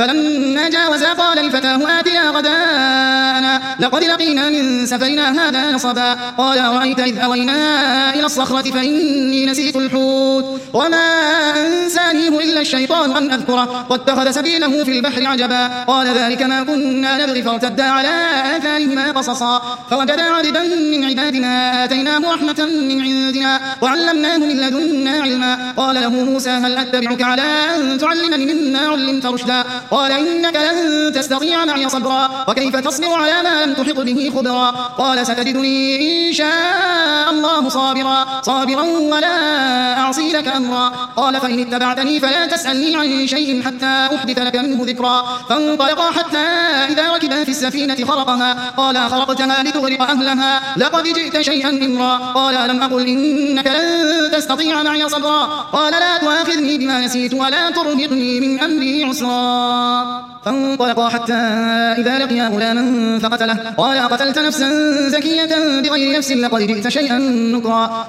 فلما جاوزا قال لفتاه آتنا غداءنا لقد لقينا من سفرنا هذا نصبا قال أرأيت إذ أوينا إلى الصخرة فإني نسيت الحوت وما أنسانيه إلا الشيطان أن أذكره واتخذ سبيله في البحر عجبا قال ذلك ما كنا نبغي فارتدا على آثارهما قصصا فوجدا عبدا من عبادنا آتيناه رحمة من عندنا وعلمناه من لدنا علما قال له موسى هل أتبعك على أن تعلمني مما علمت رشدا قال إنك لن تستطيع معي صبرا وكيف تصبر على ما لم تحط به خبرا قال ستجدني إن شاء الله صابرا ولا أعصي لك أمرا قال فإن اتبعتني فلا تسألني عن شيء حتى أحدث لك منه ذكرا فانطلقا حتى إذا ركبا في السفينة خرقها قال خرقتها لتغرق أهلها لقد جئت شيئا إمرا قال ألم أقل إنك لن تستطيع معي صبرا قال لا تؤاخذني بما نسيت ولا ترهقني من أمري عسرا فانطلقا حتى إذا لقيا غلاما فقتله قال قتلت نفسا زكية بغير نفس لقد جئت شيئا نكرا